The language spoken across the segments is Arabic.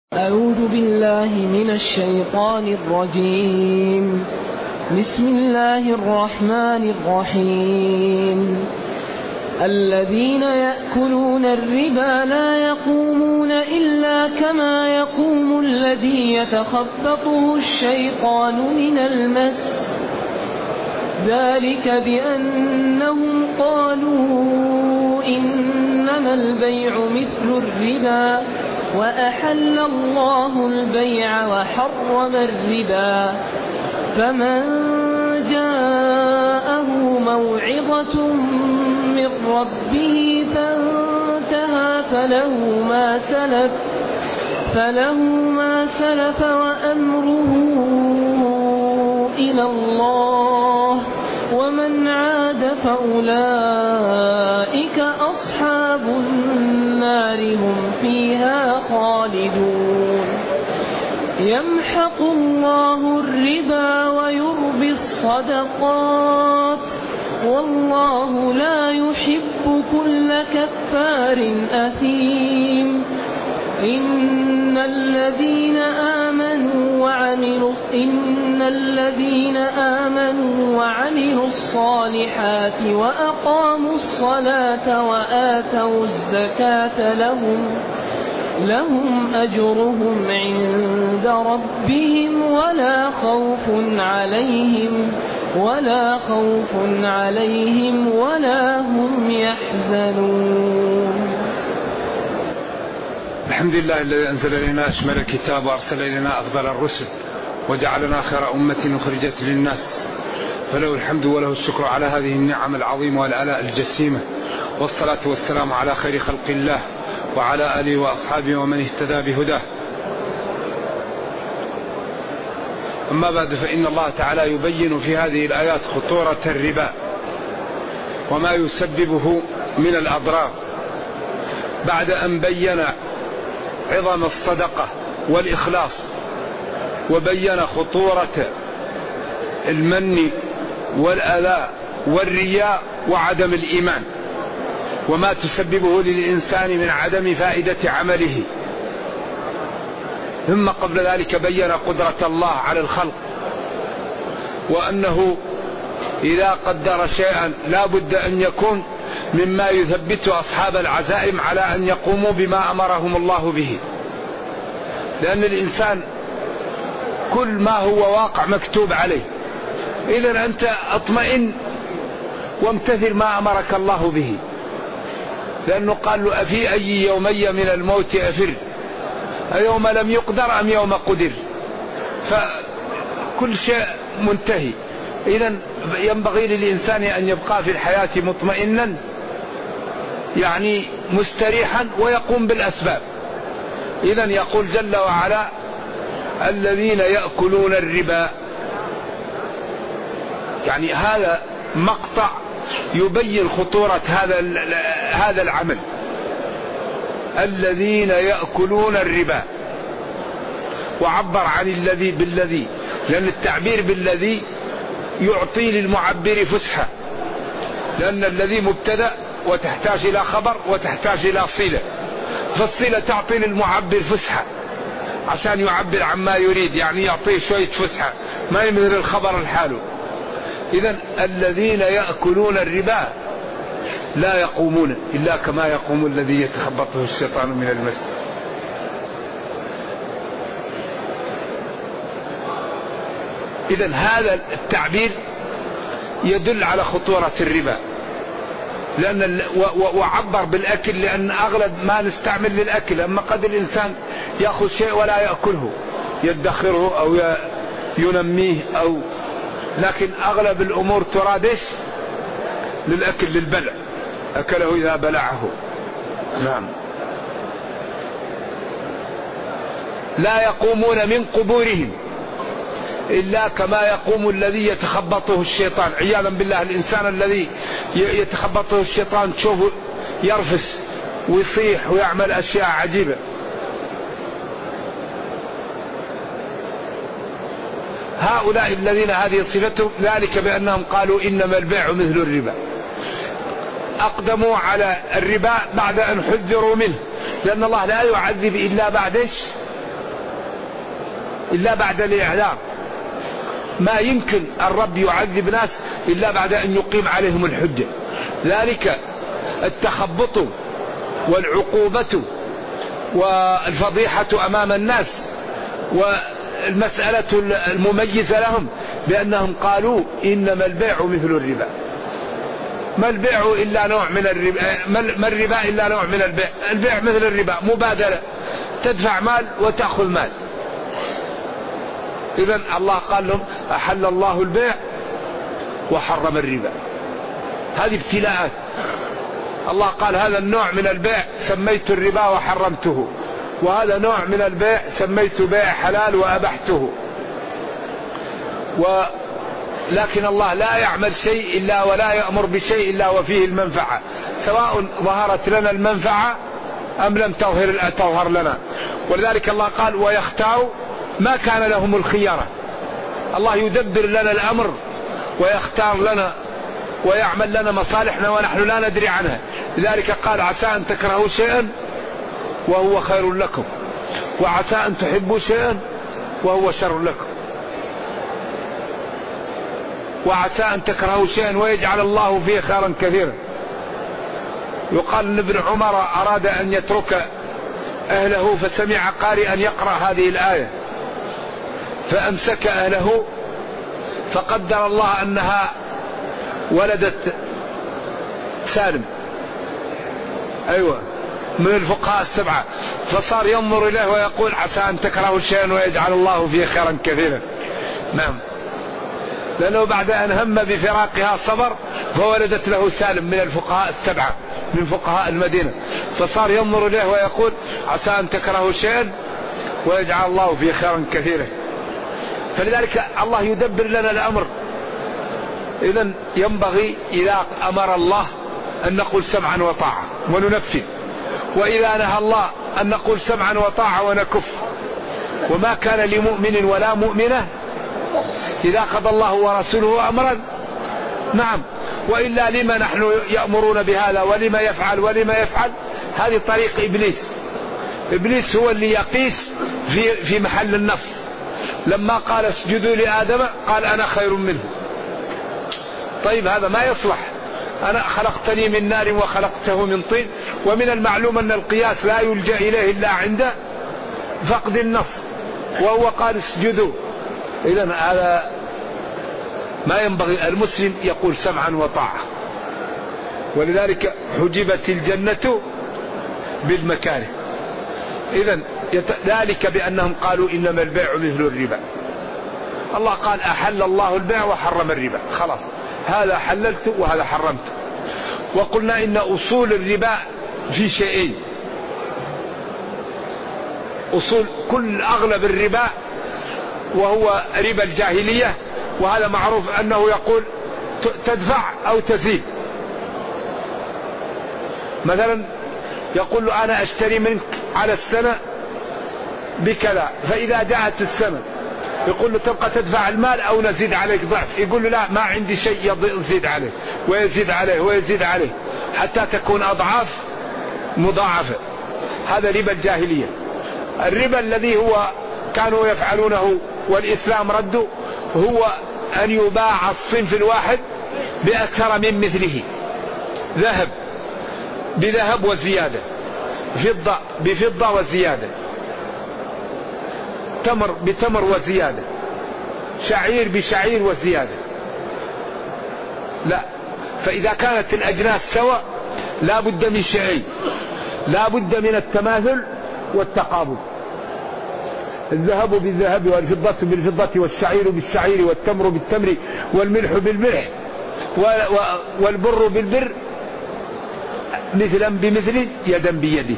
أعوذ بالله من الشيطان الرجيم. بسم الله الرحمن الرحيم. الذين يأكلون الربا لا يقومون إلا كما يقوم الذي يتخبطه الشيطان من المس، ذلك بأنهم قالوا إنما البيع مثل الربا وأحل الله البيع وحرم الربا، فمن جاءه موعظة من ربه فانتهى فله ما سلف وأمره إلى الله، ومن عاد فأولئك أصحاب النار هم فيها خالدون. يمحق الله الربا ويربي الصدقات، والله لا يحب كل كفار أثيم. إن الذين آمنوا وعملوا الصالحات وأقاموا الصلاة وآتوا الزكاة لهم أجرهم عند ربهم ولا خوف عليهم ولا هم يحزنون. الحمد لله الذي أنزل إلينا أشمل الكتاب وأرسل إلينا أفضل الرسل وجعلنا خير أمة أخرجت للناس، فله الحمد وله الشكر على هذه النعم العظيمة والآلاء الجسيمة، والصلاة والسلام على خير خلق الله وعلى آله وأصحابه ومن اهتدى بهداه. أما بعد، فإن الله تعالى يبين في هذه الآيات خطورة الربا وما يسببه من الأضرار، بعد أن بين عظم الصدقة والإخلاص وبين خطورة المن والأذى والرياء وعدم الإيمان وما تسببه للإنسان من عدم فائدة عمله. ثم قبل ذلك بين قدرة الله على الخلق، وأنه إذا قدر شيئا لا بد أن يكون مما يثبت أصحاب العزائم على أن يقوموا بما أمرهم الله به، لأن الإنسان كل ما هو واقع مكتوب عليه. إذن أنت أطمئن وامتثل ما أمرك الله به، لأنه قال له: أفي أي يومي من الموت أفر، أيوم لم يقدر أم يوم قدر، فكل شيء منتهي. إذن ينبغي للإنسان أن يبقى في الحياة مطمئنا، يعني مستريحا، ويقوم بالأسباب. إذن يقول جل وعلا: الذين يأكلون الربا، يعني هذا مقطع يبين خطورة هذا العمل. الذين يأكلون الربا، وعبر عن الذي بالذي، لأن التعبير بالذي يعطي للمعبر فسحة، لأن الذي مبتدأ وتحتاج إلى خبر وتحتاج إلى صلة، فالصلة تعطي للمعبر فسحة عشان يعبر عما يريد، يعني يعطيه شوية فسحة، ما يمثل الخبر الحال. إذن الذين يأكلون الربا لا يقومون إلا كما يقوم الذي يتخبطه الشيطان من المس. إذن هذا التعبير يدل على خطورة الربا، لأن وعبر بالأكل، لأن أغلب ما نستعمل للأكل. أما قد الإنسان يأخذ شيء ولا يأكله، يدخره أو ينميه، لكن أغلب الأمور ترادش للأكل، للبلع، أكله إذا بلعه. نعم. لا يقومون من قبورهم إلا كما يقوم الذي يتخبطه الشيطان، عياذا بالله. الإنسان الذي يتخبطه الشيطان تشوفه يرفس ويصيح ويعمل أشياء عجيبة. هؤلاء الذين هذه صفتهم، ذلك بأنهم قالوا إنما البيع مثل الربا. أقدموا على الربا بعد أن حذروا منه، لأن الله لا يعذب إلا بعد إلا بعد الإعلام. ما يمكن الرب يعذب ناس إلا بعد أن يقيم عليهم الحجة. ذلك التخبط والعقوبة والفضيحة أمام الناس، والمسألة المميزة لهم بأنهم قالوا إنما البيع مثل الربا. ما البيع إلا نوع من الربا، ما الربا إلا نوع من البيع. البيع مثل الربا، مبادلة، تدفع مال وتأخذ مال. إذن الله قال لهم أحل الله البيع وحرم الربا. هذه ابتلاءات. الله قال هذا النوع من البيع سميت الربا وحرمته، وهذا نوع من البيع سميت بيع حلال وأبحته. لكن الله لا يعمل شيء إلا ولا يأمر بشيء إلا وفيه المنفعة، سواء ظهرت لنا المنفعة أم لم تظهر لنا. ولذلك الله قال ويختار ما كان لهم الخيارة. الله يدبر لنا الأمر ويختار لنا ويعمل لنا مصالحنا ونحن لا ندري عنها. لذلك قال عسى أن تكرهوا شيئا وهو خير لكم، وعسى أن تحبوا شيئا وهو شر لكم، وعسى أن تكرهوا شيئا ويجعل الله فيه خيرا كثيرا. يقال أن ابن عمر أراد أن يترك أهله فسمع قارئا يقرأ هذه الآية فأمسك أهله، فقدر الله أنها ولدت سالم، أيوة، من الفقهاء السبعة، فصار ينظر إليه ويقول عسى أن تكرهوا شيئا ويجعل الله فيه خيرا كثيرا. نعم، لأنه بعد أن هم بفراقها صبر، فولدت له سالم من الفقهاء السبعة من فقهاء المدينة، فصار ينظر إليه ويقول عسى أن تكرهوا شيئا ويجعل الله فيه خيرا كثيرا. فلذلك الله يدبر لنا الأمر. إذن ينبغي إذا أمر الله أن نقول سمعا وطاعة وننفذ، وإذا نهى الله أن نقول سمعا وطاعة ونكف. وما كان لمؤمن ولا مؤمنة إذا قضى الله ورسوله أمرا، نعم، وإلا لما نحن يأمرون بهذا ولما يفعل ولما يفعل. هذه طريق إبليس. إبليس هو اللي يقيس في محل النص. لما قال اسجدوا لآدم قال أنا خير منه. طيب هذا ما يصلح، أنا خلقتني من نار وخلقته من طين. ومن المعلوم أن القياس لا يلجأ إليه إلا عند فقد النص، وهو قال اسجدوا. إذن هذا ما ينبغي. المسلم يقول سمعا وطاعة. ولذلك حجبت الجنة بالمكاره. إذن ذلك بأنهم قالوا إنما البيع مثل الربا. الله قال أحل الله البيع وحرم الربا، خلاص، هذا حللت وهذا حرمت. وقلنا إن أصول الربا في شيئين. أصول كل أغلب الربا وهو ربا الجاهلية، وهذا معروف أنه يقول تدفع أو تزيد. مثلا يقول له أنا أشتري منك على السنة بكذا، فإذا جاءت السنة يقول له تبقى تدفع المال أو نزيد عليك ضعف. يقول له لا، ما عندي شيء يزيد عليه ويزيد عليه ويزيد عليه حتى تكون أضعاف مضاعفة. هذا ربا الجاهلية. الربا الذي هو كانوا يفعلونه والإسلام رده هو أن يباع الصنف الواحد بأكثر من مثله. ذهب بذهب وزيادة، فضة بفضة وزيادة، تمر بتمر وزيادة، شعير بشعير وزيادة. لا، فإذا كانت الأجناس سواء لا بد من شيئين، لا بد من التماثل والتقابل. الذهب بالذهب والفضة بالفضة والشعير بالشعير والتمر بالتمر والملح بالملح والبر بالبر، مثلا بمثل يدا بيده.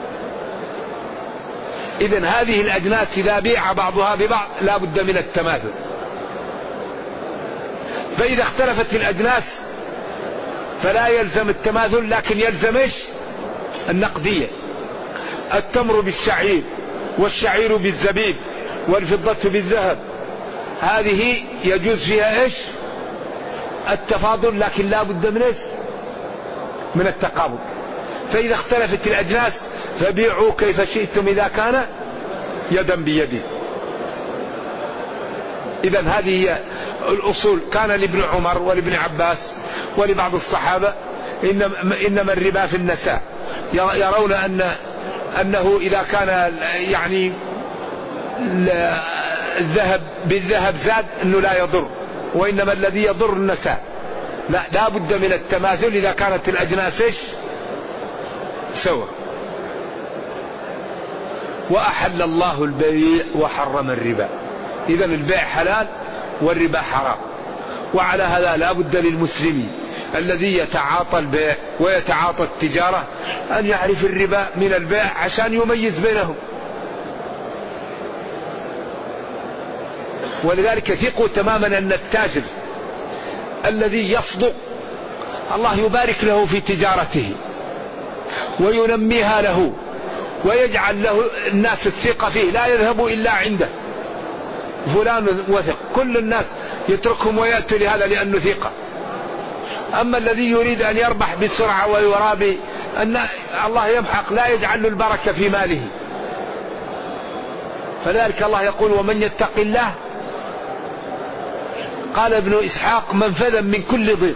إذن هذه الأجناس إذا بيع بعضها ببعض لا بد من التماثل. فإذا اختلفت الأجناس فلا يلزم التماثل، لكن يلزم إيش؟ النقدية. التمر بالشعير والشعير بالزبيب والفضة بالذهب، هذه يجوز فيها إيش؟ التفاضل، لكن لا بد من إيش؟ من التقابل. فإذا اختلفت الأجناس فبيعوا كيف شئتم إذا كان يدا بيد. إذن هذه هي الأصول. كان لابن عمر ولابن عباس ولبعض الصحابة إنما الربا في النساء، يرون أنه إذا كان يعني الذهب بالذهب زاد أنه لا يضر، وإنما الذي يضر النساء. لا بد من التماثل إذا كانت الأجناس سوا. وأحل الله البيع وحرم الربا. إذن البيع حلال والربا حرام. وعلى هذا لا بد للمسلم الذي يتعاطى البيع ويتعاطى التجارة أن يعرف الربا من البيع عشان يميز بينهم. ولذلك ثقوا تماما أن التاجر الذي يصدق الله يبارك له في تجارته وينميها له ويجعل له الناس الثقة فيه، لا يذهب إلا عنده فلان وثق، كل الناس يتركهم ويأتوا لهذا لأنه ثقة. أما الذي يريد أن يربح بسرعة ويرابي أن الله يمحق، لا يجعل له البركة في ماله. فذلك الله يقول ومن يتق الله، قال ابن إسحاق منفذا من كل ضيق.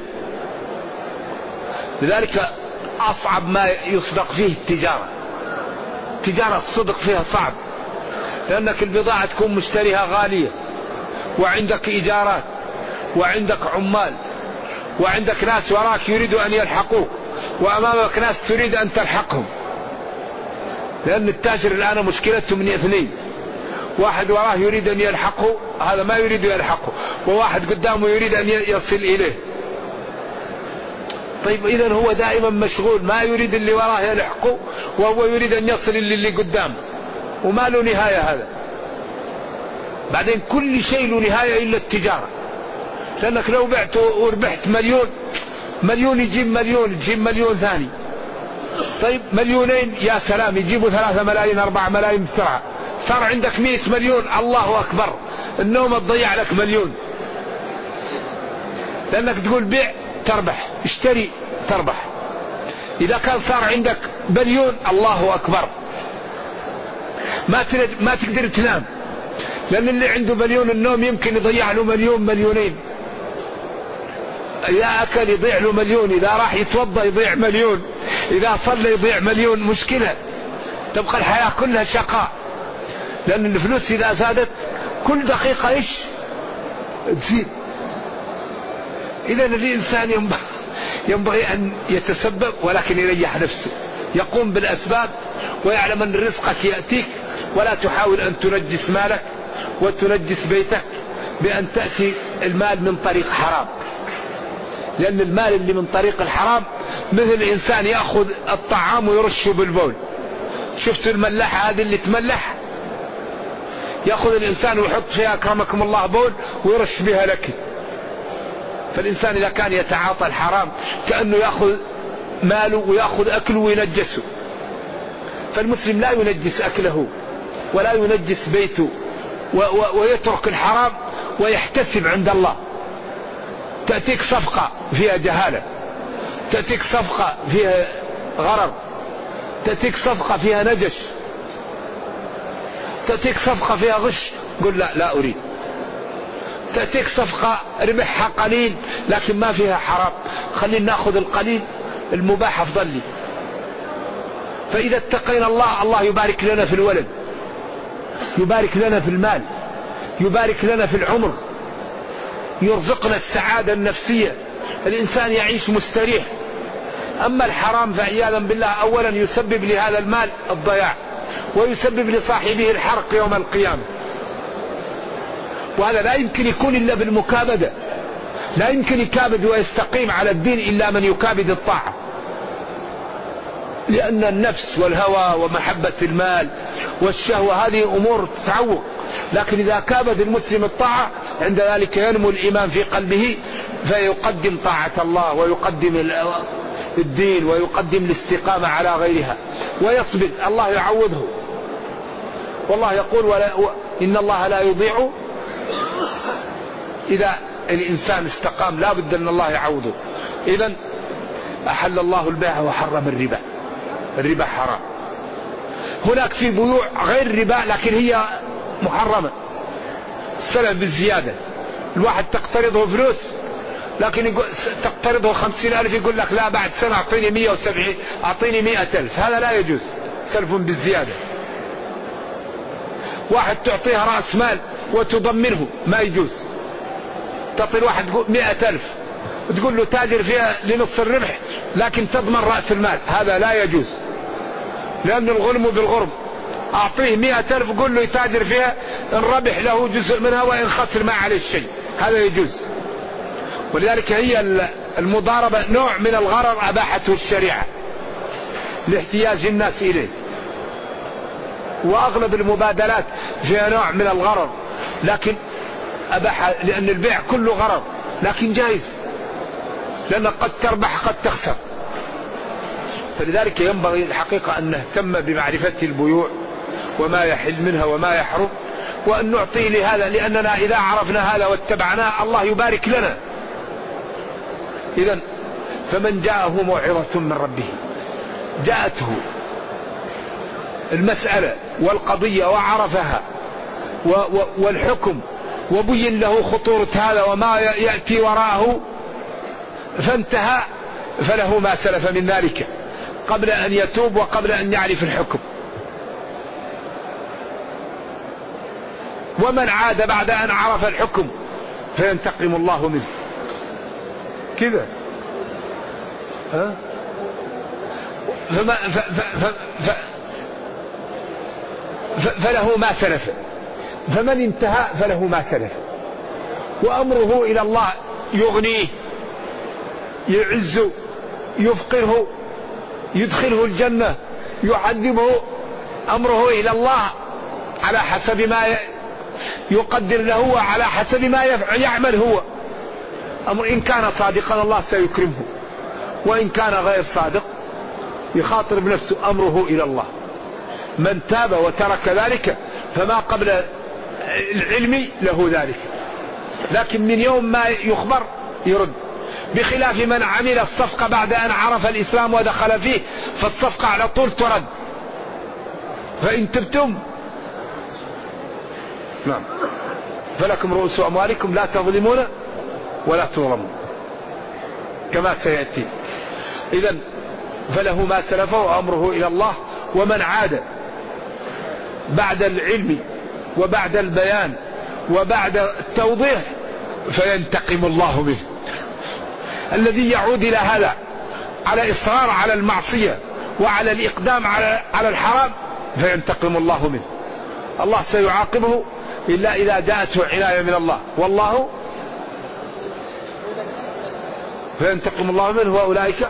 لذلك أصعب ما يصدق فيه التجارة. تجارة الصدق فيها صعب، لأنك البضاعة تكون مشتريها غالية، وعندك إيجارات، وعندك عمال، وعندك ناس وراك يريدوا أن يلحقوك، وأمامك ناس تريد أن تلحقهم. لأن التاجر الآن مشكلته من اثنين: واحد وراه يريد أن يلحقه، هذا ما يريد يلحقه، وواحد قدامه يريد أن يصل إليه. طيب إذن هو دائما مشغول، ما يريد اللي وراه يلحقه، وهو يريد أن يصل اللي قدامه، وما له نهاية هذا. بعدين كل شيء له نهاية إلا التجارة، لأنك لو بعت وربحت مليون يجيب مليون، تجيب مليون ثاني. طيب مليونين يا سلام، يجيبوا 3 ملايين 4 ملايين بسرعة، صار عندك 100 مليون، الله أكبر، النوم تضيع لك مليون. لأنك تقول بيع تربح، اشتري تربح. إذا كان صار عندك مليون، الله أكبر، ما تقدر تنام، لأن اللي عنده مليون النوم يمكن يضيع له مليون مليونين. إذا أكل يضيع له مليون، إذا راح يتوضى يضيع مليون، إذا صلى يضيع مليون. مشكلة، تبقى الحياة كلها شقاء، لأن الفلوس إذا زادت كل دقيقة تزيد. إذا الإنسان ينبغي أن يتسبب، ولكن يريح نفسه، يقوم بالأسباب، ويعلم أن رزقك يأتيك، ولا تحاول أن تنجس مالك وتنجس بيتك بأن تأتي المال من طريق حرام. لأن المال اللي من طريق الحرام مثل الإنسان يأخذ الطعام ويرشه بالبول. شفت الملاحة هذه اللي تملح، يأخذ الإنسان ويحط فيها أكرمكم الله بول ويرش بها لك. فالإنسان إذا كان يتعاطى الحرام كأنه يأخذ ماله ويأخذ أكله وينجسه. فالمسلم لا ينجس أكله ولا ينجس بيته، ويترك الحرام ويحتسب عند الله. تأتيك صفقة فيها جهالة، تأتيك صفقة فيها غرر، تأتيك صفقة فيها نجش، تأتيك صفقة فيها غش، قل لا أريد. تأتيك صفقة ربحها قليل لكن ما فيها حرام، خلينا نأخذ القليل، المباح أفضل لي. فإذا اتقينا الله يبارك لنا في الولد، يبارك لنا في المال، يبارك لنا في العمر، يرزقنا السعادة النفسية، الإنسان يعيش مستريح. أما الحرام فعياذا بالله أولا يسبب لهذا المال الضياع، ويسبب لصاحبه الحرق يوم القيامة. وهذا لا يمكن يكون إلا بالمكابدة، لا يمكن يكابد ويستقيم على الدين إلا من يكابد الطاعة. لأن النفس والهوى ومحبة المال والشهوة هذه أمور تعوق، لكن إذا كابد المسلم الطاعة عند ذلك ينمو الإيمان في قلبه، فيقدم طاعة الله ويقدم الدين ويقدم الاستقامة على غيرها ويصبر، الله يعوضه. والله يقول إن الله لا يضيع، إذا الإنسان استقام لا بد أن الله يعوضه. إذن أحل الله البيع وحرم الربا، الربا حرام. هناك في بيوع غير الربا لكن هي محرمة، السلف بالزيادة. الواحد تقترضه فلوس لكن تقترضه 50,000 يقول لك لا بعد سنة أعطيني 170 أعطيني 100,000. هذا لا يجوز، سلف بالزيادة. واحد تعطيها رأس مال وتضمنه، ما يجوز. تعطي الواحد 100,000 وتقول له تاجر فيها لنص الربح لكن تضمن رأس المال، هذا لا يجوز، لأن الغنم بالغرم. أعطيه 100,000 وقول له يتاجر فيها، إن ربح له جزء منها وإن خسر ما عليه شيء، هذا يجوز. ولذلك هي المضاربة نوع من الغرر أباحته الشريعة لاحتياج الناس إليه، وأغلب المبادلات فيها نوع من الغرر، لكن أباح لأن البيع كله غرر، لكن جائز لأن قد تربح قد تخسر. فلذلك ينبغي الحقيقة أن نهتم بمعرفة البيوع وما يحل منها وما يحرم، وأن نعطي لهذا، لأننا إذا عرفنا هذا واتبعناه الله يبارك لنا. إذن فمن جاءه موعظة من ربه، جاءته المسألة والقضية وعرفها والحكم وبين له خطورة هذا وما يأتي وراءه فانتهى، فله ما سلف من ذلك قبل أن يتوب وقبل أن يعرف الحكم. ومن عاد بعد أن عرف الحكم فينتقم الله منه. كذا فله ما سلف، فمن انتهى فله ما سلف، وأمره إلى الله، يغنيه، يعزه، يفقره، يدخله الجنة، يعذبه، أمره إلى الله على حسب ما يقدر له وعلى حسب ما يعمل هو. أمر إن كان صادقا الله سيكرمه، وإن كان غير صادق يخاطر بنفسه، أمره إلى الله. من تاب وترك ذلك فما قبل العلم له ذلك، لكن من يوم ما يخبر يرد، بخلاف من عمل الصفقة بعد أن عرف الإسلام ودخل فيه، فالصفقة على طول ترد. فإن تبتم نعم فلكم رؤوس أموالكم لا تظلمون ولا تظلمون كما سيأتي. إذن فله ما سلف وأمره إلى الله. ومن عاد بعد العلم وبعد البيان وبعد التوضيح فينتقم الله منه. الذي يعود إلى هذا على إصرار على المعصية وعلى الإقدام على الحرام فينتقم الله منه. الله سيعاقبه إلا إذا جاءته عناية من الله، والله فينتقم الله منه. وأولئك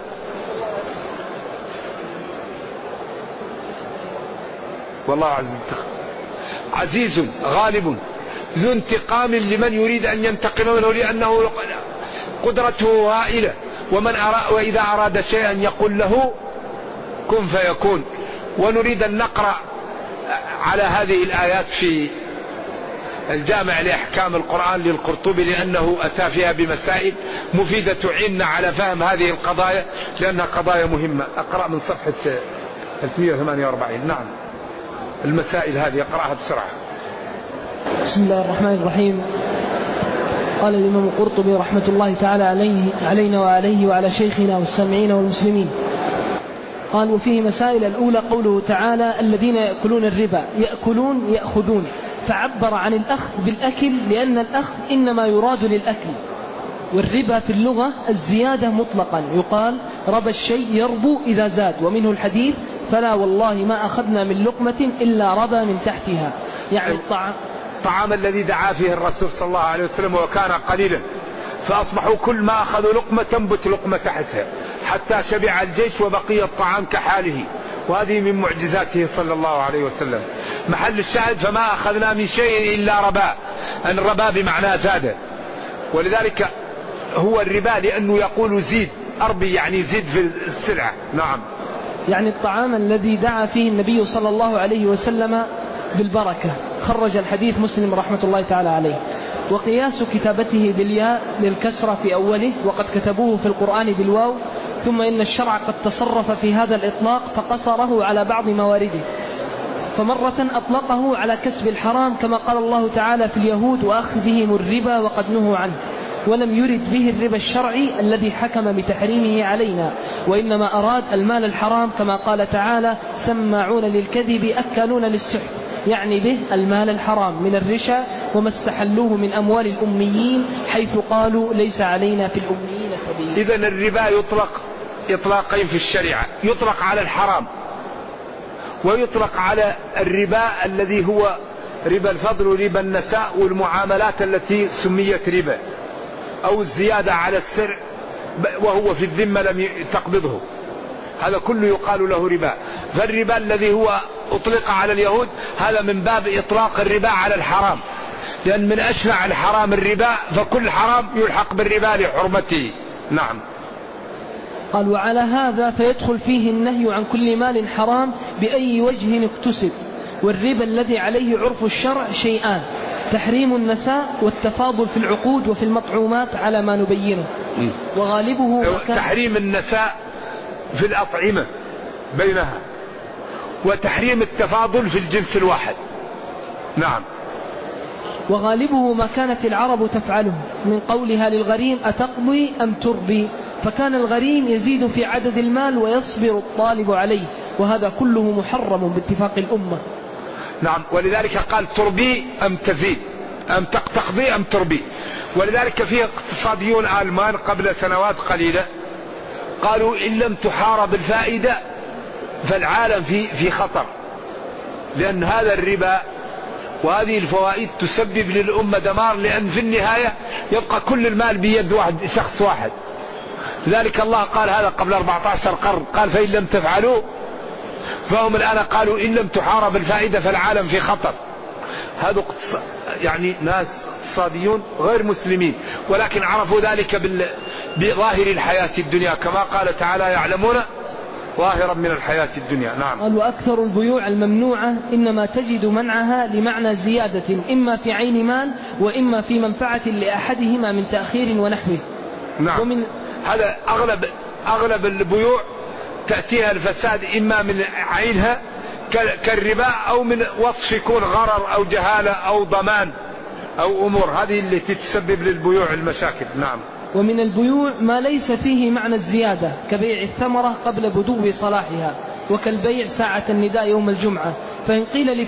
والله عزيز غالب ذو انتقام لمن يريد أن ينتقم منه، لأنه قدرته هائلة. وإذا أراد شيئا يقول له كن فيكون. ونريد أن نقرأ على هذه الآيات في الجامع لأحكام القرآن للقرطبي، لأنه أتى فيها بمسائل مفيدة تعيننا على فهم هذه القضايا، لأنها قضايا مهمة. أقرأ من صفحة 348. نعم المسائل هذه أقرأها بسرعة. بسم الله الرحمن الرحيم. قال الإمام القرطبي رحمة الله تعالى علينا وعليه وعلى شيخنا والسامعين والمسلمين. قال وفيه مسائل. الأولى قوله تعالى الذين يأكلون الربا، يأكلون يأخذون، فعبر عن الأخذ بالأكل لأن الأخذ إنما يراد للأكل. والربا في اللغة الزيادة مطلقا، يقال ربى الشيء يربو إذا زاد، ومنه الحديث فلا والله ما أخذنا من لقمة إلا ربى من تحتها، يعني الطعام الذي دعا فيه الرسول صلى الله عليه وسلم وكان قليلا، فأصبحوا كل ما أخذوا لقمة تنبت لقمة تحتها حتى شبع الجيش وبقي الطعام كحاله، وهذه من معجزاته صلى الله عليه وسلم. محل الشاهد فما أخذنا من شيء إلا ربا، أن ربا بمعنى زاد. ولذلك هو الربا لأنه يقول زيد، أربي يعني زيد في السلعة. نعم يعني الطعام الذي دعا فيه النبي صلى الله عليه وسلم بالبركة. خرج الحديث مسلم رحمة الله تعالى عليه. وقياس كتابته بالياء للكسرة في أوله، وقد كتبوه في القرآن بالواو. ثم إن الشرع قد تصرف في هذا الإطلاق فقصره على بعض موارده، فمرة أطلقه على كسب الحرام كما قال الله تعالى في اليهود وأخذهم الربا وقد نهوا عنه، ولم يرد به الربا الشرعي الذي حكم بتحريمه علينا، وإنما أراد المال الحرام كما قال تعالى سماعون للكذب أكالون للسحت، يعني به المال الحرام من الرشا وما استحلوه من أموال الأميين حيث قالوا ليس علينا في الأميين سبيل. إذن الربا يطلق إطلاقين في الشريعة، يطلق على الحرام ويطلق على الربا الذي هو ربا الفضل وربا النساء والمعاملات التي سميت ربا، أو الزيادة على السر وهو في الذمة لم تقبضه، هذا كله يقال له ربا. فالربا الذي هو أطلق على اليهود هذا من باب إطلاق الربا على الحرام، لأن من أشنع الحرام الربا، فكل حرام يلحق بالربا لحرمته. نعم. قال وعلى هذا فيدخل فيه النهي عن كل مال حرام بأي وجه اكتسب. والربا الذي عليه عرف الشرع شيئان: تحريم النساء والتفاضل في العقود وفي المطعومات على ما نبينه، وغالبه تحريم النساء في الأطعمة بينها، وتحريم التفاضل في الجنس الواحد. نعم. وغالبه ما كانت العرب تفعله من قولها للغريم أتقضي أم تربي، فكان الغريم يزيد في عدد المال ويصبر الطالب عليه، وهذا كله محرم باتفاق الأمة. نعم. ولذلك قال تربي أم تزيد، أم تقضي أم تربي. ولذلك فيه اقتصاديون ألمان قبل سنوات قليلة قالوا إن لم تحارب الفائدة فالعالم في خطر، لأن هذا الربا وهذه الفوائد تسبب للأمة دمار، لأن في النهاية يبقى كل المال بيد واحد، شخص واحد. لذلك الله قال هذا قبل 14 قرن، قال فإن لم تفعلوا، فهم الآن قالوا إن لم تحارب الفائدة فالعالم في خطر. هذا يعني ناس اقتصاديون غير مسلمين، ولكن عرفوا ذلك بظاهر الحياة الدنيا، كما قال تعالى يعلمون ظاهرا من الحياة الدنيا. نعم. قال وأكثر البيوع الممنوعة إنما تجد منعها لمعنى زيادة، إما في عين مال وإما في منفعة لأحدهما من تأخير ونحوه. نعم. هذا أغلب البيوع تأتيها الفساد إما من عينها كالربا، أو من وصف يكون غرر أو جهالة أو ضمان أو أمور، هذه التي تسبب للبيوع المشاكل. نعم. ومن البيوع ما ليس فيه معنى الزيادة كبيع الثمرة قبل بدو صلاحها، وكالبيع ساعة النداء يوم الجمعة، فإن قيل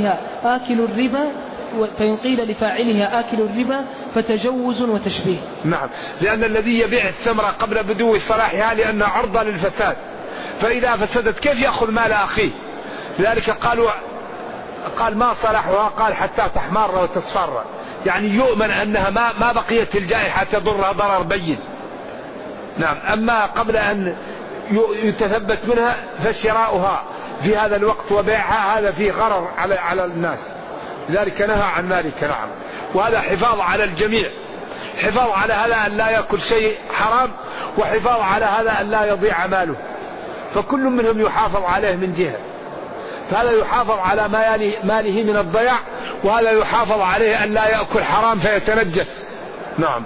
لفاعلها آكل الربا فتجوز وتشبيه. نعم. لأن الذي يبيع الثمرة قبل بدو صلاحها لأنها عرضة للفساد، فإذا فسدت كيف يأخذ مال أخيه؟ لذلك قال ما صلاحها، قال حتى تحمر وتصفر، يعني يؤمن أنها ما بقيت الجائحة تضرها ضرر بين. نعم. أما قبل أن يتثبت منها فشراؤها في هذا الوقت وبيعها هذا فيه غرر على الناس، لذلك نهى عن ذلك. نعم. وهذا حفاظ على الجميع، حفاظ على هذا أن لا يأكل شيء حرام، وحفاظ على هذا أن لا يضيع ماله، فكل منهم يحافظ عليه من جهة، فهذا يحافظ على ماله من الضياع، وهذا يحافظ عليه أن لا يأكل حرام فيتنجس. نعم.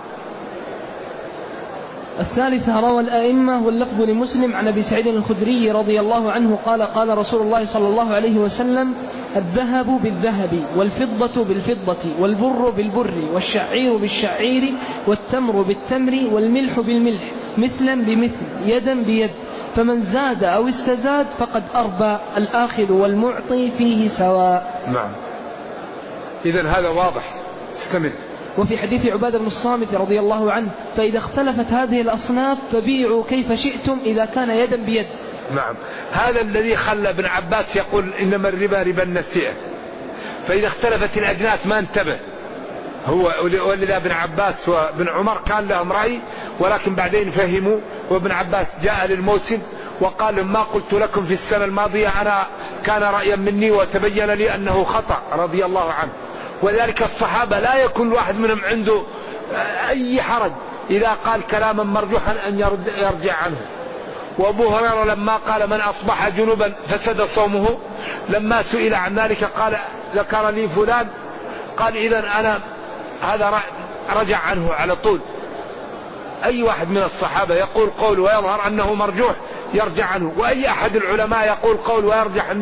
الثالثة روى الأئمة واللفظ لمسلم عن أبي سعيد الخدري رضي الله عنه قال قال رسول الله صلى الله عليه وسلم: الذهب بالذهب والفضة بالفضة والبر بالبر والشعير بالشعير والتمر بالتمر والملح بالملح مثلا بمثل يدا بيد، فمن زاد أو استزاد فقد أربى، الآخذ والمعطي فيه سواء. نعم. إذن هذا واضح. استمر. وفي حديث عبادة بن الصامت رضي الله عنه: فإذا اختلفت هذه الأصناف فبيعوا كيف شئتم إذا كان يدا بيد. نعم. هذا الذي خلى ابن عباس يقول إنما الربا ربا النسيئة، فإذا اختلفت الأجناس ما انتبه هو. ولذا ابن عباس وابن عمر كان لهم رأي، ولكن بعدين فهموا، وابن عباس جاء للموسم وقال: ما قلت لكم في السنة الماضية أنا كان رأيا مني وتبين لي أنه خطأ، رضي الله عنه. وذلك الصحابة لا يكون واحد منهم عنده أي حرج إذا قال كلاما مرجوحا أن يرجع عنه. وأبو هريرة لما قال: من أصبح جنوبا فسد صومه، لما سئل عن ذلك قال: ذكر لي فلان، قال: إذن أنا هذا رجع عنه على طول. أي واحد من الصحابة يقول قول ويظهر أنه مرجوح يرجع عنه، وأي أحد العلماء يقول قول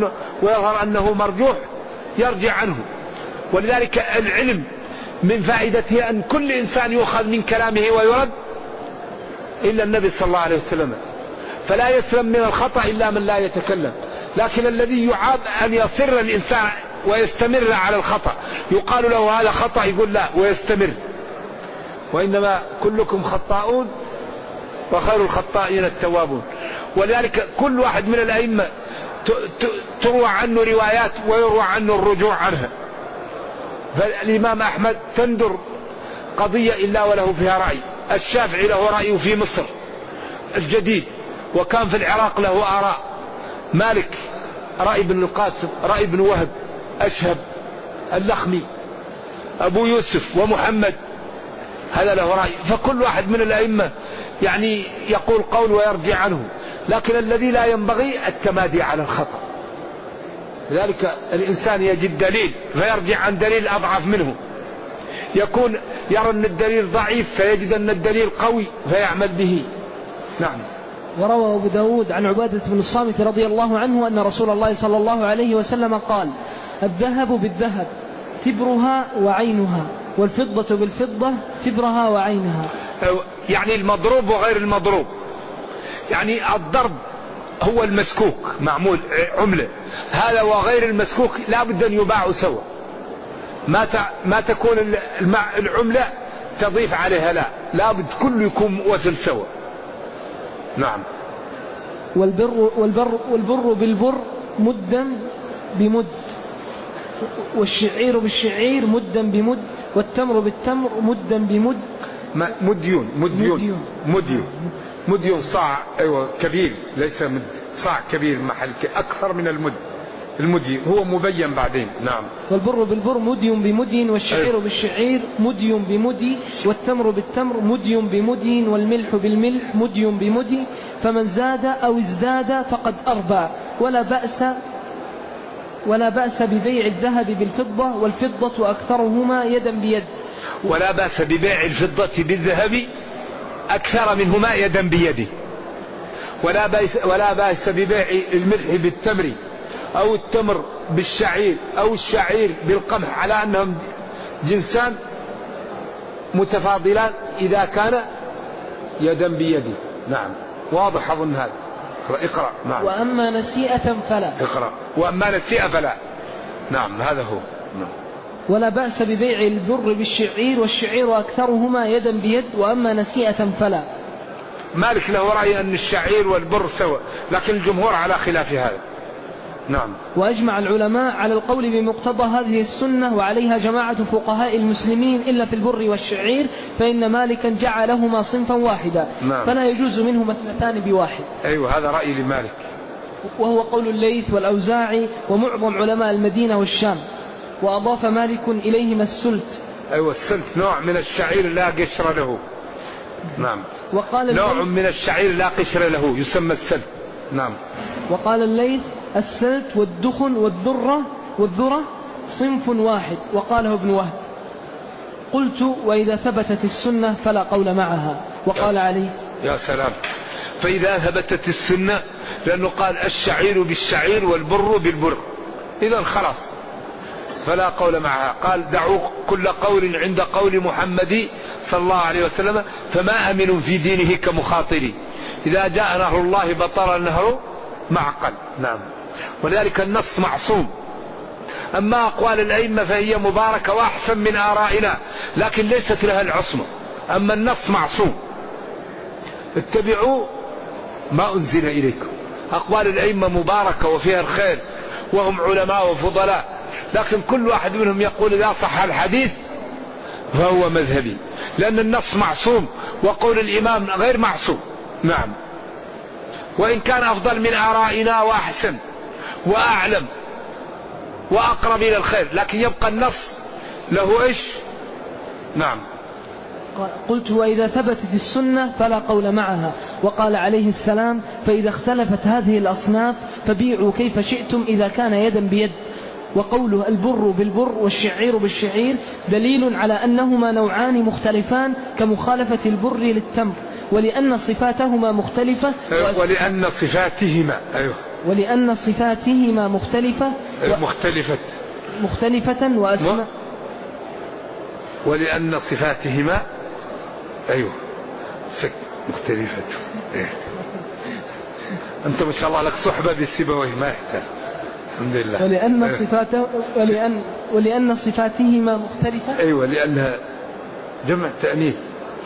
ويظهر أنه مرجوح يرجع عنه. ولذلك العلم من فائدته أن كل إنسان يؤخذ من كلامه ويرد إلا النبي صلى الله عليه وسلم، فلا يسلم من الخطأ إلا من لا يتكلم. لكن الذي يعاب أن يصر الإنسان ويستمر على الخطأ، يقال له هذا خطأ يقول لا ويستمر. وإنما كلكم خطاؤون وخير الخطائين التوابون. ولذلك كل واحد من الأئمة تروى عنه روايات ويروى عنه الرجوع عنها. فالإمام أحمد تندر قضية إلا وله فيها رأي، الشافعي له رأي في مصر الجديد، وكان في العراق له آراء، مالك رأي ابن القاسم، رأي ابن وهب، أشهب، اللخمي، أبو يوسف ومحمد هذا له رأي. فكل واحد من الأئمة يعني يقول قول ويرجع عنه، لكن الذي لا ينبغي التمادي على الخطأ. لذلك الإنسان يجد دليل فيرجع عن دليل أضعف منه، يكون يرى أن الدليل ضعيف فيجد أن الدليل قوي فيعمل به. نعم. وروى أبو داود عن عبادة بن الصامت رضي الله عنه أن رسول الله صلى الله عليه وسلم قال: الذهب بالذهب تبرها وعينها، والفضة بالفضة تبرها وعينها. يعني المضروب وغير المضروب، يعني الضرب هو المسكوك معمول عملة، هذا وغير المسكوك لا بد أن يباع سوا، ما تكون العملة تضيف عليها، لا بد كل يكون وزن سوا. نعم. والبر بالبر مدا بمد، والشعير بالشعير مدا بمد، والتمر بالتمر مدا بمد. مديون صاع، أيوة كبير، ليس مد، صاع كبير محل أكثر من المدي هو مبين بعدين. نعم. والبر بالبر مدي بمدي، والشعير بالشعير مدي بمدي، والتمر بالتمر مدي بمدي، والملح بالملح مدي بمدي، فمن زاد أو ازداد فقد أربع، ولا بأس ببيع الذهب بالفضة، والفضة أكثرهما يدا بيد. ولا بأس ببيع الفضة بالذهب أكثر منهما يدا بيده. ولا بأس ببيع الملح بالتمر أو التمر بالشعير أو الشعير بالقمح، على أنهم جنسان متفاضلان إذا كان يدا بيده. نعم. واضح أظن هذا. اقرأ. نعم. وأما نسيئة فلا. اقرأ. وأما نسيئة فلا. نعم هذا هو. نعم. ولا بأس ببيع البر بالشعير، والشعير أكثرهما يدا بيد، وأما نسيئة فلا. مالك له رأي أن الشعير والبر سوا، لكن الجمهور على خلاف هذا. نعم. وأجمع العلماء على القول بمقتضى هذه السنة، وعليها جماعة فقهاء المسلمين إلا في البر والشعير، فإن مالكا جعلهما صنفا واحدا. نعم. فلا يجوز منهما اثنتان بواحد. أيوة هذا رأي لمالك، وهو قول الليث والأوزاعي ومعظم علماء المدينة والشام. وأضاف مالك إليهما السلت. أيوة السلت نوع من الشعير لا قشر له. نعم. وقال نوع من الشعير لا قشر له يسمى السلت. نعم. وقال الليث: السلت والدخن والذرة صنف واحد. وقاله ابن وهب. قلت: وإذا ثبتت السنة فلا قول معها. وقال علي: يا سلام، فإذا ثبتت السنة، لأنه قال الشعير بالشعير والبر بالبر، إذا خلاص فلا قول معها. قال: دعوا كل قول عند قول محمد صلى الله عليه وسلم، فما أمن في دينه كمخاطري، إذا جاء نهر الله بطل النهر معقل. نعم. ولذلك النص معصوم. أما أقوال الأئمة فهي مباركة وأحسن من آرائنا، لكن ليست لها العصمة. أما النص معصوم، اتبعوا ما أنزل إليكم. أقوال الأئمة مباركة وفيها الخير، وهم علماء وفضلاء، لكن كل واحد منهم يقول إذا صح الحديث فهو مذهبي، لأن النص معصوم وقول الإمام غير معصوم. نعم. وإن كان أفضل من آرائنا وأحسن وأعلم وأقرب إلى الخير، لكن يبقى النص له إيش؟ نعم. قلت: وإذا ثبتت السنة فلا قول معها. وقال عليه السلام: فإذا اختلفت هذه الأصناف فبيعوا كيف شئتم إذا كان يدا بيد. وقوله البر بالبر والشعير بالشعير دليل على أنهما نوعان مختلفان، كمخالفة البر للتمر، ولأن صفاتهما مختلفة. ولأن صفاتهما، أيوه ولأن صفاتهما مختلفة وأسماء ولأن صفاتهما مختلفة. أنت ما شاء الله لك صحبة بالسيبويه ما يحتاج. الحمد لله. ولأن صفاتهما مختلفة. لأنها جمع تأنيث،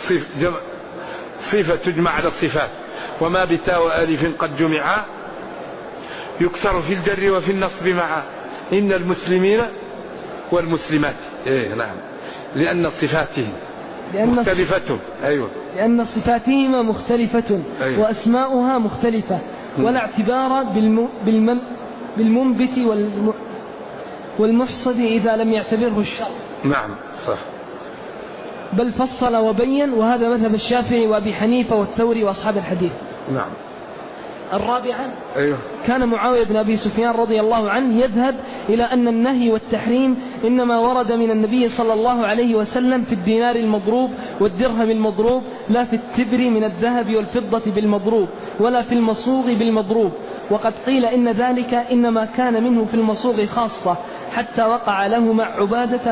صفة تجمع على الصفات، وما بتاء وألف قد جمعا يكسر في الجر وفي النصب معا، إن المسلمين والمسلمات. نعم، لأن صفاتهم مختلفة. لأن صفاتهما مختلفة وأسماؤها مختلفة، ولا اعتبار بالمنبت والمحصد إذا لم يعتبره الشرع. نعم صح. بل فصل وبين، وهذا مذهب الشافعي وأبي حنيفة والثوري وأصحاب الحديث. نعم. الرابعة كان معاوية بن أبي سفيان رضي الله عنه يذهب إلى أن النهي والتحريم إنما ورد من النبي صلى الله عليه وسلم في الدينار المضروب والدرهم المضروب، لا في التبر من الذهب والفضة بالمضروب، ولا في المصوغ بالمضروب. وقد قيل إن ذلك إنما كان منه في المصوغ خاصة، حتى وقع له مع عبادة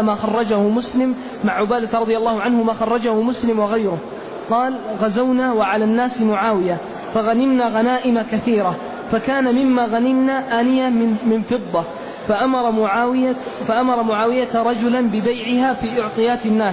رضي الله عنه ما خرجه مسلم وغيره. قال: غزونا وعلى الناس معاوية فغنمنا غنائم كثيرة، فكان مما غنمنا آنية من فضة، فأمر معاوية رجلا ببيعها في إعطيات الناس،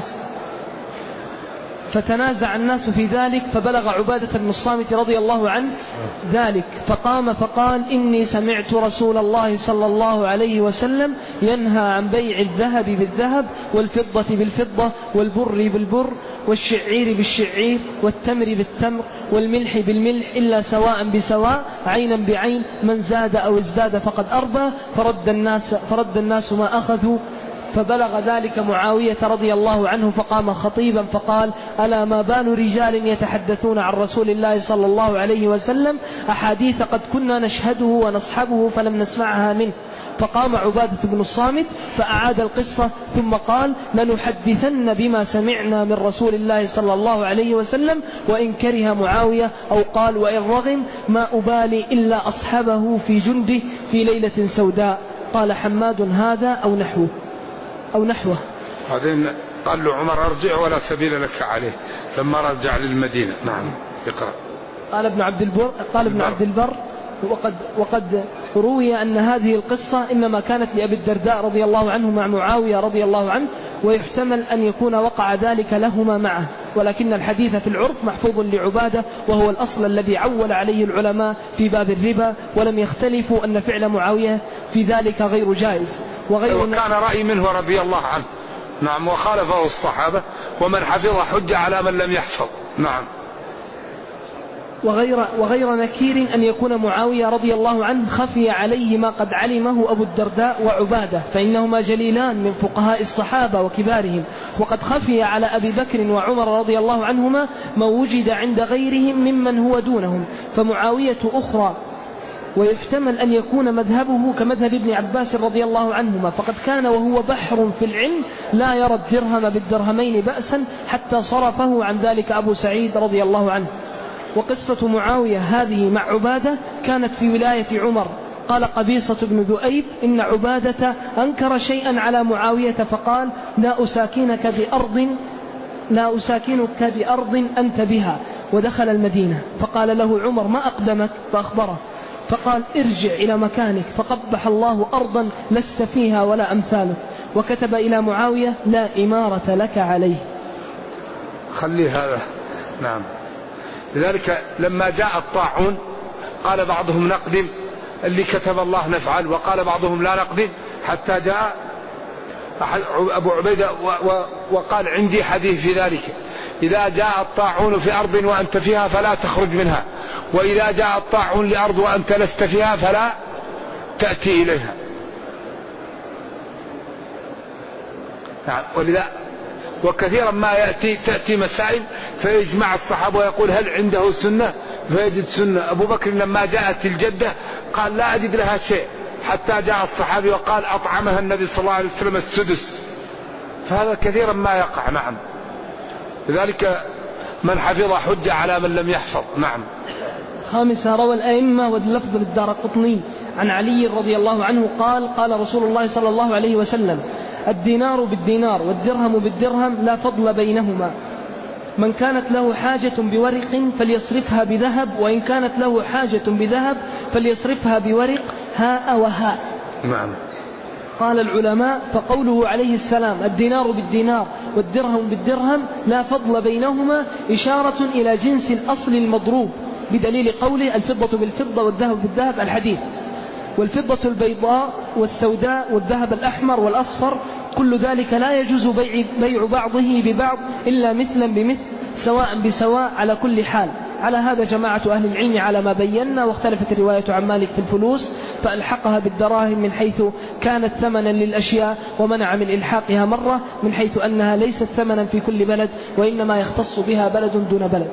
فتنازع الناس في ذلك، فبلغ عبادة بن الصامت رضي الله عنه ذلك، فقام فقال: إني سمعت رسول الله صلى الله عليه وسلم ينهى عن بيع الذهب بالذهب والفضة بالفضة والبر بالبر والشعير بالشعير والتمر بالتمر والملح بالملح إلا سواء بسواء عينا بعين، من زاد أو ازداد فقد أربى، فرد الناس ما أخذوا. فبلغ ذلك معاوية رضي الله عنه فقام خطيبا فقال: ألا ما بال رجال يتحدثون عن رسول الله صلى الله عليه وسلم أحاديث قد كنا نشهده ونصحبه فلم نسمعها منه. فقام عبادة بن الصامت فأعاد القصة ثم قال: لنحدثن بما سمعنا من رسول الله صلى الله عليه وسلم، وإن كره معاوية أو قال وإن رغم ما أبالي إلا أصحبه في جنده في ليلة سوداء. قال حماد: هذا أو نحوه. بعدين قال له عمر: ارجع ولا سبيل لك عليه، لما رجع للمدينة. نعم اقرأ. قال ابن عبد البر وقد روي أن هذه القصة إنما كانت لأبي الدرداء رضي الله عنه مع معاوية رضي الله عنه، ويحتمل أن يكون وقع ذلك لهما معه، ولكن الحديث في العرف محفوظ لعبادة، وهو الأصل الذي عول عليه العلماء في باب الربا، ولم يختلفوا أن فعل معاوية في ذلك غير جائز. وكان رأي منه رضي الله عنه. نعم. وخالفه الصحابة، ومن حفظ حج على من لم يحفظ. نعم. وغير نكير أن يكون معاوية رضي الله عنه خفي عليه ما قد علمه أبو الدرداء وعبادة، فإنهما جليلان من فقهاء الصحابة وكبارهم، وقد خفي على أبي بكر وعمر رضي الله عنهما ما وجد عند غيرهم ممن هو دونهم، فمعاوية أخرى. ويحتمل أن يكون مذهبه كمذهب ابن عباس رضي الله عنهما، فقد كان وهو بحر في العلم لا يرى الدرهم بالدرهمين بأسا، حتى صرفه عن ذلك أبو سعيد رضي الله عنه. وقصة معاوية هذه مع عبادة كانت في ولاية عمر. قال قبيصة بن ذؤيب: إن عبادة أنكر شيئا على معاوية فقال: لا أساكنك بأرض أنت بها، ودخل المدينة. فقال له عمر: ما أقدمك؟ فأخبره، فقال: ارجع إلى مكانك فقبح الله أرضا لست فيها ولا أمثالك. وكتب إلى معاوية: لا إمارة لك عليه. خلي هذا. نعم. لذلك لما جاء الطاعون قال بعضهم نقدم، اللي كتب الله نفعل، وقال بعضهم لا نقدم، حتى جاء أبو عبيدة وقال: عندي حديث في ذلك، إذا جاء الطاعون في أرض وأنت فيها فلا تخرج منها، وإذا جاء الطاعون لأرض وأنت لست فيها فلا تأتي إليها. ولذا وكثيرا ما تأتي مسائل فيجمع الصحابة ويقول: هل عنده سنة؟ فيجد سنة. أبو بكر لما جاءت الجدة قال: لا أجد لها شيء، حتى جاء الصحابي وقال: أطعمها النبي صلى الله عليه وسلم السدس. فهذا كثيرا ما يقع. نعم. لذلك من حفظ حج على من لم يحفظ. نعم. الخامسة: روى الأئمة واللفظ للدارقطني عن علي رضي الله عنه قال: قال رسول الله صلى الله عليه وسلم: الدينار بالدينار والدرهم بالدرهم لا فضل بينهما، من كانت له حاجة بورق فليصرفها بذهب، وإن كانت له حاجة بذهب فليصرفها بورق هاء وهاء. نعم. قال العلماء: فقوله عليه السلام الدينار بالدينار والدرهم بالدرهم لا فضل بينهما إشارة إلى جنس الأصل المضروب، بدليل قوله الفضة بالفضة والذهب بالذهب الحديث. والفضة البيضاء والسوداء والذهب الأحمر والأصفر كل ذلك لا يجوز بيع بعضه ببعض إلا مثلا بمثل سواء بسواء على كل حال. على هذا جماعة أهل العلم على ما بينا، واختلفت الرواية عن مالك في الفلوس فألحقها بالدراهم من حيث كانت ثمنا للأشياء، ومنع من إلحاقها مرة من حيث أنها ليست ثمنا في كل بلد وإنما يختص بها بلد دون بلد.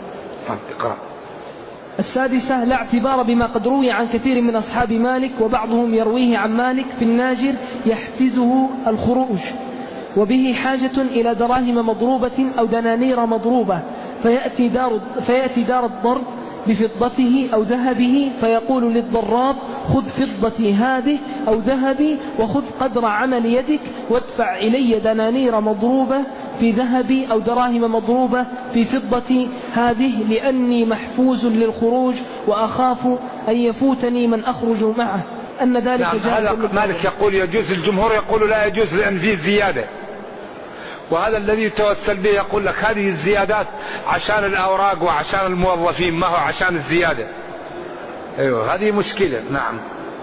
السادسة: لا اعتبار بما قد روي عن كثير من أصحاب مالك، وبعضهم يرويه عن مالك في الناجر يحفزه الخروج، وبه حاجة إلى دراهم مضروبة أو دنانير مضروبة، فيأتي دار الضرب بفضته أو ذهبه فيقول للضراب: خذ فضتي هذه أو ذهبي وخذ قدر عمل يدك وادفع إلي دنانير مضروبة في ذهبي أو دراهم مضروبة في فضتي هذه، لأني محفوز للخروج وأخاف أن يفوتني من أخرج معه. أن ذلك نعم. هذا مالك يقول يجوز، الجمهور يقول لا يجوز لأن فيه زيادة، وهذا الذي يتوسل به يقول لك هذه الزيادات عشان الأوراق وعشان الموظفين، ما هو عشان الزيادة. أيوة، هذه مشكلة. نعم.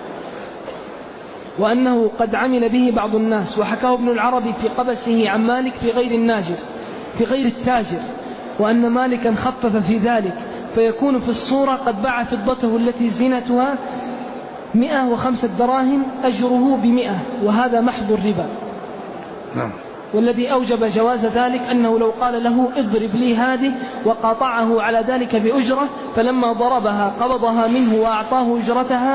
وأنه قد عمل به بعض الناس، وحكاه ابن العربي في قبسه عن مالك في غير الناجر في غير التاجر، وأن مالكا خفف في ذلك، فيكون في الصورة قد باع فضته التي زينتها 105 دراهم أجره ب100، وهذا محض الربا. نعم. والذي أوجب جواز ذلك أنه لو قال له اضرب لي هذه وقاطعه على ذلك بأجرة، فلما ضربها قبضها منه وأعطاه أجرتها،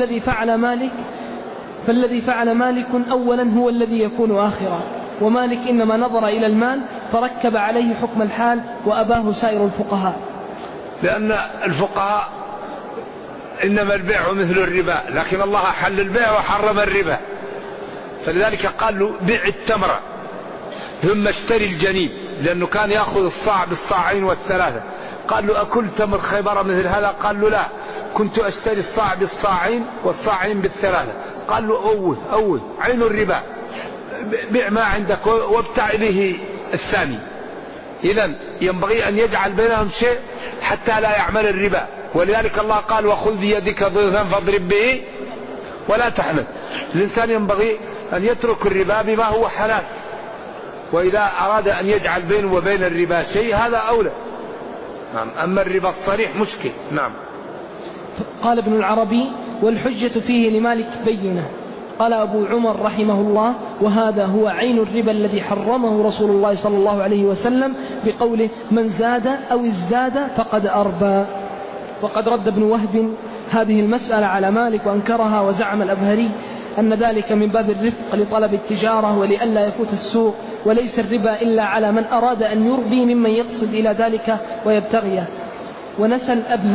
فالذي فعل مالك أولا هو الذي يكون آخرا، ومالك إنما نظر إلى المال فركب عليه حكم الحال وأباه سائر الفقهاء. لأن الفقهاء إنما البيع مثل الربا، لكن الله حل البيع وحرم الربا، فلذلك قال له بيع التمرة ثم اشتري الجنيب، لأنه كان يأخذ الصاع بالصاعين والثلاثة. قال له أكل تمر خيبر مثل هذا؟ قال له لا، كنت أشتري الصاع بالصاعين والصاعين بالثلاثة. قال له أول عين الربا، بيع ما عندك وابتع إليه الثاني. إذن ينبغي أن يجعل بينهم شيء حتى لا يعمل الربا، ولذلك الله قال وخذ بيدك ضغثا فاضرب به ولا تحنث. الإنسان ينبغي أن يترك الربا بما هو حلال، وإذا أراد أن يجعل بينه وبين الربا شيء هذا أولى. نعم. أما الربا الصريح مشكل. نعم. قال ابن العربي: والحجة فيه لمالك بينه. قال أبو عمر رحمه الله: وهذا هو عين الربا الذي حرمه رسول الله صلى الله عليه وسلم بقوله: من زاد أو ازداد فقد أربى. وقد رد ابن وهب هذه المسألة على مالك وأنكرها، وزعم الأبهري أن ذلك من باب الرفق لطلب التجارة ولئلا يفوت السوق، وليس الربا إلا على من أراد أن يربي ممن يقصد إلى ذلك ويبتغيه. ونسى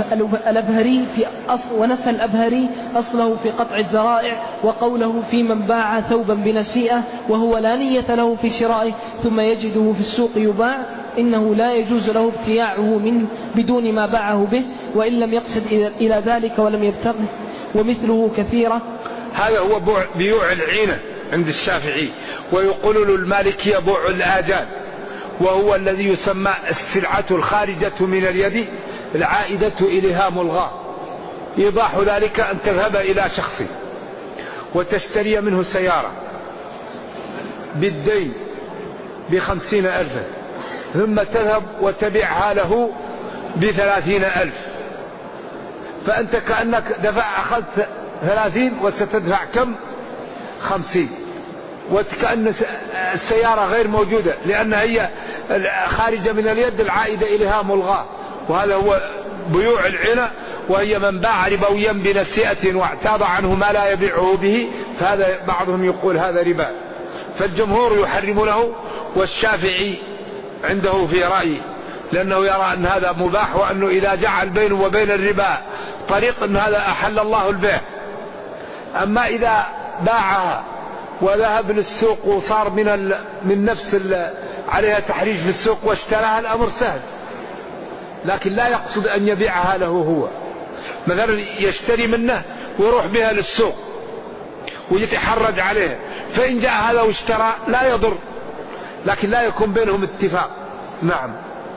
الأبهري أصله في قطع الذرائع، وقوله في من باع ثوبا بنسيئة وهو لا نية له في شرائه ثم يجده في السوق يباع، إنه لا يجوز له ابتياعه منه بدون ما باعه به، وإن لم يقصد إلى ذلك ولم يبتغه، ومثله كثيرة. هذا هو بيوع العينة عند الشافعي، ويقول له المالكي بيع الآجال، وهو الذي يسمى السلعة الخارجة من اليد العائدة إليها ملغاة. يضاح ذلك أن تذهب إلى شخص وتشتري منه سيارة بالدين ب50,000، ثم تذهب وتبيعها له ب30,000، فأنت كأنك أخذت 30 وستدفع كم؟ 50، وكأن السيارة غير موجودة لأنها هي خارجة من اليد العائدة إليها ملغاة. وهذا هو بيوع العينة، وهي من باع ربويا بنسيئة واعتاض عنه ما لا يبيعه به، فهذا بعضهم يقول هذا ربا، فالجمهور يحرم له، والشافعي عنده في رأي لأنه يرى أن هذا مباح، وأنه إذا جعل بينه وبين الربا طريق أن هذا أحل الله البيع. أما إذا باعها وذهب للسوق وصار من نفس عليها تحريج في السوق واشتراها، الأمر سهل، لكن لا يقصد أن يبيعها له هو. مثلا يشتري منه ويروح بها للسوق ويتحرج عليه، فإن جاء هذا واشترى لا يضر، لكن لا يكون بينهم اتفاق. نعم.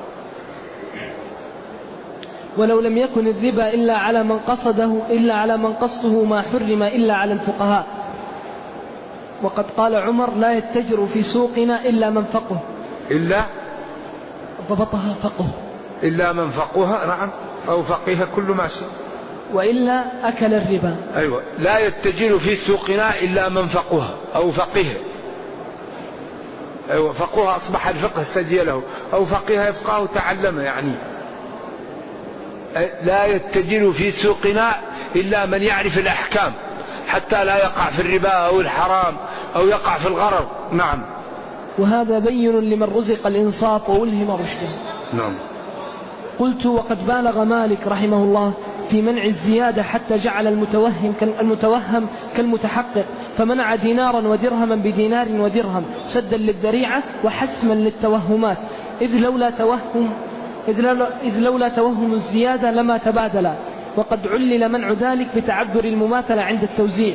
ولو لم يكن الربا إلا على من قصده ما حرم إلا على الفقهاء. وقد قال عمر: لا يتجر في سوقنا إلا من فقه، إلا ضبطها فقه، إلا من فقها. نعم، أو فقيه كل ما شاء، وإلا أكل الربا. أيوة، لا يتجر في سوقنا إلا من فقها أو فقيه. أيوة، فقها أصبح الفقه سجله، أو فقيه يفقه تعلم. يعني لا يتجر في سوقنا إلا من يعرف الأحكام، حتى لا يقع في الربا أو الحرام أو يقع في الغرر. نعم. وهذا بين لمن رزق الإنصاف وألهم رشده. نعم. قلت: وقد بالغ مالك رحمه الله في منع الزيادة حتى جعل المتوهم كالمتحقق، فمنع دينارا ودرهما بدينار ودرهم سدا للذريعة وحسما للتوهمات، إذ لولا توهم الزيادة لما تبادلا. وقد علل منع ذلك بتعذر المماثلة عند التوزيع،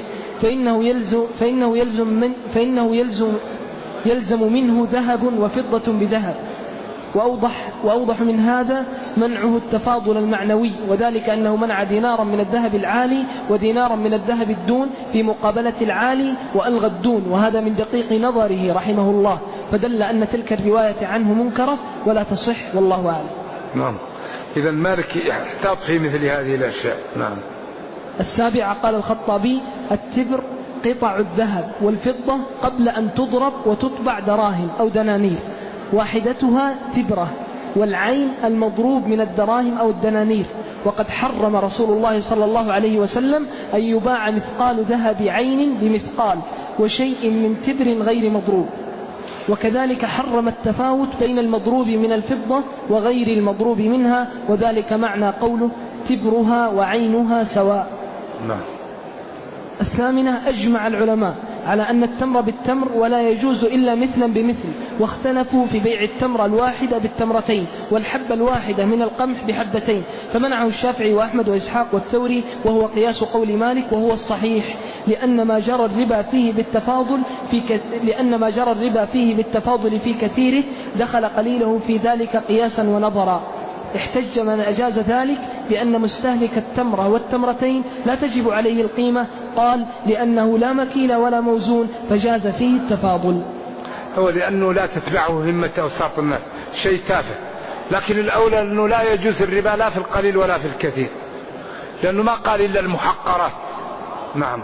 فإنه يلزم منه ذهب وفضة بذهب. وأوضح من هذا منعه التفاضل المعنوي، وذلك أنه منع دينارا من الذهب العالي ودينارا من الذهب الدون في مقابلة العالي، وألغى الدون، وهذا من دقيق نظره رحمه الله، فدل أن تلك الرواية عنه منكرة ولا تصح، والله أعلم. نعم. إذا مالك يحتاط في مثل هذه الأشياء. نعم. 7 قال الخطابي: التبر قطع الذهب والفضة قبل أن تضرب وتطبع دراهم أو دنانير، واحدتها تبرة، والعين المضروب من الدراهم أو الدنانير. وقد حرم رسول الله صلى الله عليه وسلم أن يباع مثقال ذهب عين بمثقال وشيء من تبر غير مضروب. وكذلك حرم التفاوت بين المضروب من الفضة وغير المضروب منها، وذلك معنى قوله: تبرها وعينها سواء. نعم. 8 أجمع العلماء على أن التمر بالتمر ولا يجوز إلا مثلا بمثل، واختلفوا في بيع التمرة الواحدة بالتمرتين والحبة الواحدة من القمح بحبتين، فمنعه الشافعي وأحمد وإسحاق والثوري، وهو قياس قول مالك وهو الصحيح، لأن ما جرى الربا فيه بالتفاضل في كثيره دخل قليله في ذلك قياسا ونظرا. احتج من أجاز ذلك بأن مستهلك التمرة والتمرتين لا تجب عليه القيمة، قال: لأنه لا مكيل ولا موزون فجاز فيه التفاضل. هو لأنه لا تتبعه همة أوساط الناس، شيء تافه. لكن الأولى أنه لا يجوز الربا لا في القليل ولا في الكثير، لأنه ما قال إلا المحقرات. نعم.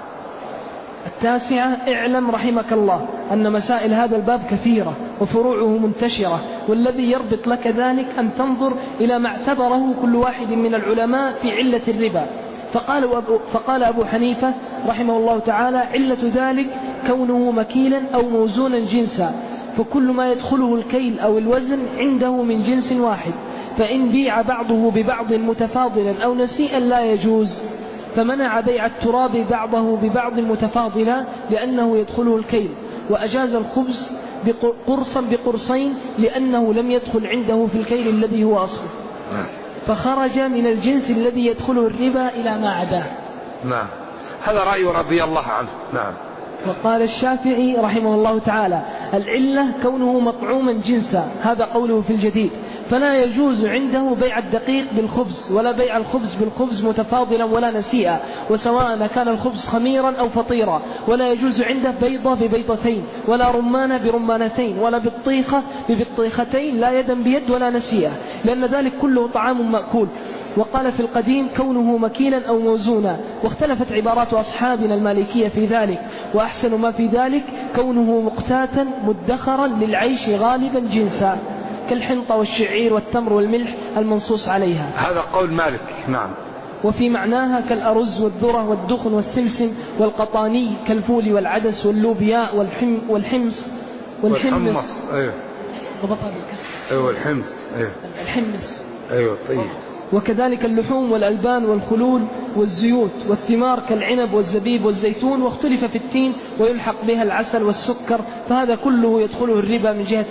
9 اعلم رحمك الله أن مسائل هذا الباب كثيرة وفروعه منتشرة، والذي يربط لك ذلك أن تنظر إلى ما اعتبره كل واحد من العلماء في علة الربا. فقال أبو حنيفة رحمه الله تعالى: علة ذلك كونه مكيلا أو موزونا جنسا، فكل ما يدخله الكيل أو الوزن عنده من جنس واحد، فإن بيع بعضه ببعض متفاضلا أو نسيئا لا يجوز. فمنع بيع التراب بعضه ببعض متفاضلا لأنه يدخله الكيل، وأجاز الخبز قرصا بقرصين لأنه لم يدخل عنده في الكيل الذي هو أصله، فخرج من الجنس الذي يدخله الربا إلى ما عداه. نعم، هذا رأي رضي الله عنه. نعم. وقال الشافعي رحمه الله تعالى: العلة كونه مطعوما جنسا، هذا قوله في الجديد، فلا يجوز عنده بيع الدقيق بالخبز ولا بيع الخبز بالخبز متفاضلا ولا نسيئا، وسواء كان الخبز خميرا أو فطيرا، ولا يجوز عنده بيضة ببيضتين ولا رمان برمانتين ولا بالطيخة ببطيختين، لا يدا بيد ولا نسيئا، لأن ذلك كله طعام مأكول. وقال في القديم كونه مكيلا أو موزونا، واختلفت عبارات أصحابنا المالكية في ذلك، وأحسن ما في ذلك كونه مقتاتا مدخرا للعيش غالبا جنسا، كالحنطة والشعير والتمر والملح المنصوص عليها. هذا قول مالك. نعم. وفي معناها كالأرز والذرة والدخن والسمسم والقطاني كالفول والعدس واللوبياء والحمص. أيوه. ضبطها بالكسر. أيوة الحمص. أيوة الحمص. أيوة طيب. وكذلك اللحوم والألبان والخلول والزيوت والثمار كالعنب والزبيب والزيتون، واختلف في التين ويلحق بها العسل والسكر، فهذا كله يدخله الربا من جهة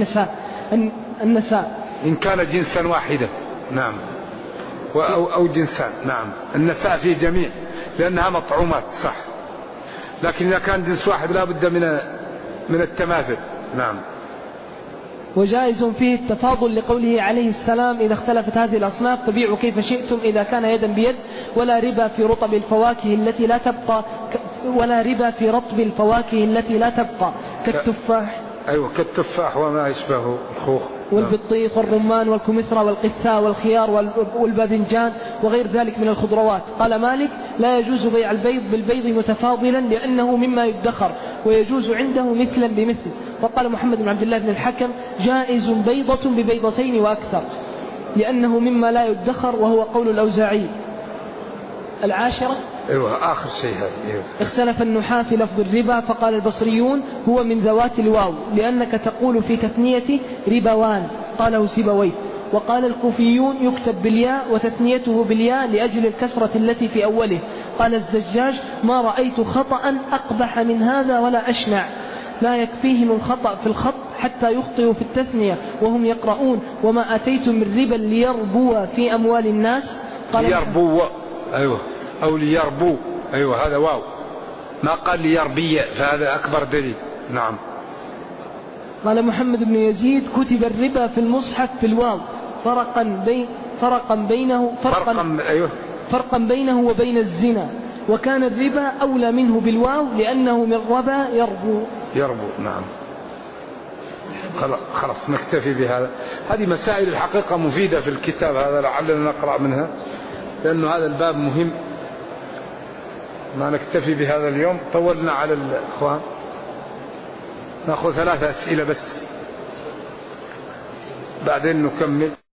النساء إن كان جنسا واحدا. نعم. أو جنسان. نعم. النساء فيه جميع لأنها مطعومات صح، لكن إذا كان جنس واحد لا بد من التماثل. نعم. وجائز فيه التفاضل لقوله عليه السلام: إذا اختلفت هذه الأصناف فبيعوا كيف شئتم إذا كان يدا بيد، ولا ربا في رطب الفواكه التي لا تبقى، ولا ربا في رطب الفواكه التي لا تبقى كالتفاح. أيوة كالتفاح وما يشبه الخوخ والبطيخ والرمان والكمثرى والقثاء والخيار والباذنجان وغير ذلك من الخضروات. قال مالك: لا يجوز بيع البيض بالبيض متفاضلا لأنه مما يدخر، ويجوز عنده مثلا بمثل. وقال محمد بن عبد الله بن الحكم: جائز بيضة ببيضتين وأكثر لأنه مما لا يدخر، وهو قول الأوزاعي. العاشرة. أيوة آخر شيء هذا. أيوة. اختلف النحاة في لفظ الربا، فقال البصريون: هو من ذوات الواو، لأنك تقول في تثنية ربوان، قاله سيبويه. وقال الكوفيون: يكتب بالياء وتثنيته بالياء لأجل الكسرة التي في أوله. قال الزجاج: ما رأيت خطأ أقبح من هذا ولا أشنع، لا يكفيهم الخطأ في الخط حتى يخطئوا في التثنية وهم يقرؤون: وما أتيتم من ربا ليربو في أموال الناس. قال ليربو. أيوة. أو ليربو. أيوة هذا واو، ما قال ليربي، فهذا أكبر دليل. نعم. قال محمد بن يزيد: كتب الربا في المصحف في الواو فرقا بينه وبين الزنا، وكان الربا أولى منه بالواو لأنه من ربا يربو. نعم. خلاص نكتفي بهذا. هذه مسائل الحقيقة مفيدة في الكتاب هذا، لعلنا نقرأ منها لأنه هذا الباب مهم. ما نكتفي بهذا اليوم، طولنا على الإخوان. نأخذ 3 أسئلة بس بعدين نكمل.